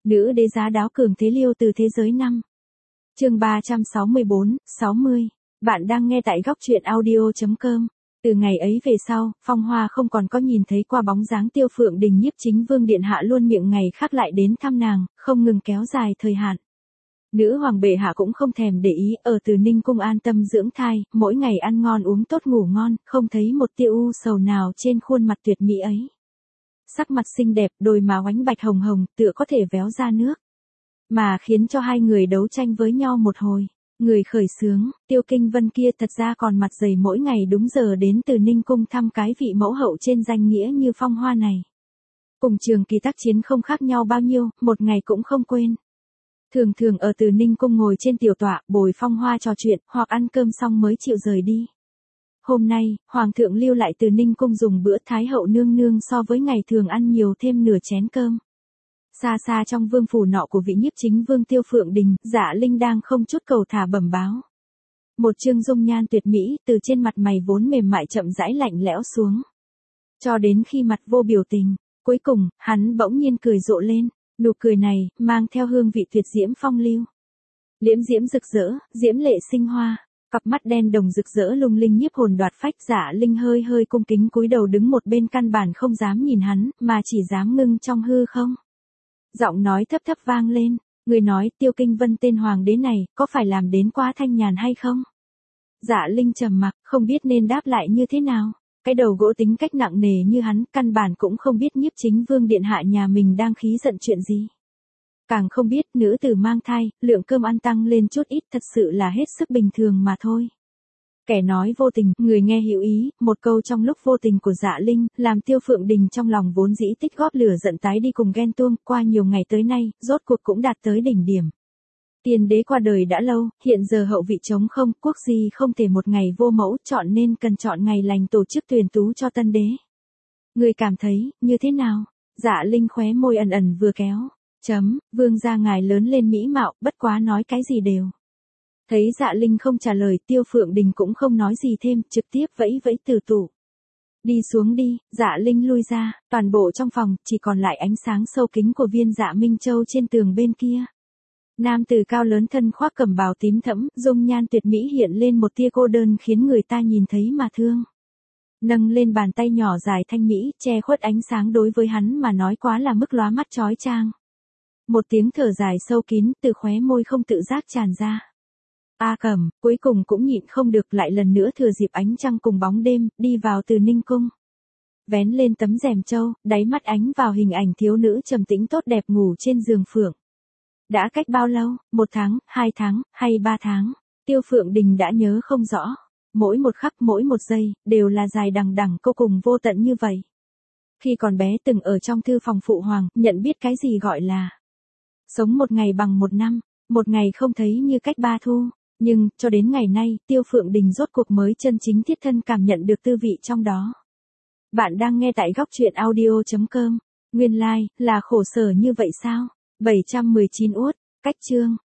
Nữ đế giá đáo cường thế liêu từ thế giới năm. Chương 364, 60. Bạn đang nghe tại góc truyện audio.com. Từ ngày ấy về sau, Phong Hoa không còn có nhìn thấy qua bóng dáng Tiêu Phượng Đình. Nhiếp Chính Vương điện hạ luôn miệng ngày khác lại đến thăm nàng, không ngừng kéo dài thời hạn. Nữ hoàng bệ hạ cũng không thèm để ý, ở Từ Ninh cung an tâm dưỡng thai, mỗi ngày ăn ngon uống tốt ngủ ngon, không thấy một tia u sầu nào trên khuôn mặt tuyệt mỹ ấy. Sắc mặt xinh đẹp, đôi má oánh bạch hồng hồng, tựa có thể véo ra nước. Mà khiến cho hai người đấu tranh với nhau một hồi. Người khởi xướng, Tiêu Kinh Vân kia thật ra còn mặt dày mỗi ngày đúng giờ đến Từ Ninh cung thăm cái vị mẫu hậu trên danh nghĩa như Phong Hoa này. Cùng trường kỳ tác chiến không khác nhau bao nhiêu, một ngày cũng không quên. Thường thường ở Từ Ninh cung ngồi trên tiểu tọa, bồi Phong Hoa trò chuyện, hoặc ăn cơm xong mới chịu rời đi. Hôm nay, Hoàng thượng lưu lại Từ Ninh cung dùng bữa Thái hậu nương nương so với ngày thường ăn nhiều thêm nửa chén cơm. Xa xa trong vương phủ nọ của vị nhiếp chính vương Tiêu Phượng Đình, Dạ Linh đang không chút cầu thả bẩm báo. Một chương dung nhan tuyệt mỹ, từ trên mặt mày vốn mềm mại chậm rãi lạnh lẽo xuống. Cho đến khi mặt vô biểu tình, cuối cùng, hắn bỗng nhiên cười rộ lên, nụ cười này, mang theo hương vị tuyệt diễm phong lưu. Liễm diễm rực rỡ, diễm lệ sinh hoa. Cặp mắt đen đồng rực rỡ lung linh nhiếp hồn đoạt phách. Dạ Linh hơi hơi cung kính cúi đầu đứng một bên, căn bản không dám nhìn hắn, mà chỉ dám ngưng trong hư không. Giọng nói thấp thấp vang lên, người nói Tiêu Kinh Vân tên hoàng đế này, có phải làm đến quá thanh nhàn hay không? Dạ Linh trầm mặc, không biết nên đáp lại như thế nào. Cái đầu gỗ tính cách nặng nề như hắn, căn bản cũng không biết nhiếp chính vương điện hạ nhà mình đang khí giận chuyện gì. Càng không biết nữ tử mang thai, lượng cơm ăn tăng lên chút ít thật sự là hết sức bình thường mà thôi. Kẻ nói vô tình, người nghe hiểu ý, một câu trong lúc vô tình của Dạ Linh, làm Tiêu Phượng Đình trong lòng vốn dĩ tích góp lửa giận tái đi cùng ghen tuông, qua nhiều ngày tới nay, rốt cuộc cũng đạt tới đỉnh điểm. Tiên đế qua đời đã lâu, hiện giờ hậu vị trống không, quốc di không thể một ngày vô mẫu, chọn nên cần chọn ngày lành tổ chức tuyển tú cho tân đế. Người cảm thấy, như thế nào? Dạ Linh khóe môi ẩn ẩn vừa kéo. Vương gia ngài lớn lên mỹ mạo, bất quá nói cái gì đều. Thấy Dạ Linh không trả lời, Tiêu Phượng Đình cũng không nói gì thêm, trực tiếp vẫy vẫy từ tủ. Đi xuống đi. Dạ Linh lui ra, toàn bộ trong phòng, chỉ còn lại ánh sáng sâu kính của viên Dạ Minh Châu trên tường bên kia. Nam tử cao lớn thân khoác cẩm bào tím thẫm, dung nhan tuyệt mỹ hiện lên một tia cô đơn khiến người ta nhìn thấy mà thương. Nâng lên bàn tay nhỏ dài thanh mỹ, che khuất ánh sáng đối với hắn mà nói quá là mức lóa mắt chói chang. Một tiếng thở dài sâu kín, từ khóe môi không tự giác tràn ra. A Cẩm, cuối cùng cũng nhịn không được, lại lần nữa thừa dịp ánh trăng cùng bóng đêm, đi vào Từ Ninh cung. Vén lên tấm rèm châu, đáy mắt ánh vào hình ảnh thiếu nữ trầm tĩnh tốt đẹp ngủ trên giường phượng. Đã cách bao lâu, 1 tháng, 2 tháng, hay 3 tháng, Tiêu Phượng Đình đã nhớ không rõ. Mỗi một khắc mỗi một giây, đều là dài đằng đẵng vô cùng vô tận như vậy. Khi còn bé từng ở trong thư phòng phụ hoàng, nhận biết cái gì gọi là sống một ngày bằng một năm, một ngày không thấy như cách 3 thu. Nhưng, cho đến ngày nay, Tiêu Phượng Đình rốt cuộc mới chân chính thiết thân cảm nhận được tư vị trong đó. Bạn đang nghe tại góc truyện audio.com. Nguyên lai, là khổ sở như vậy sao? 719 uất, cách chương.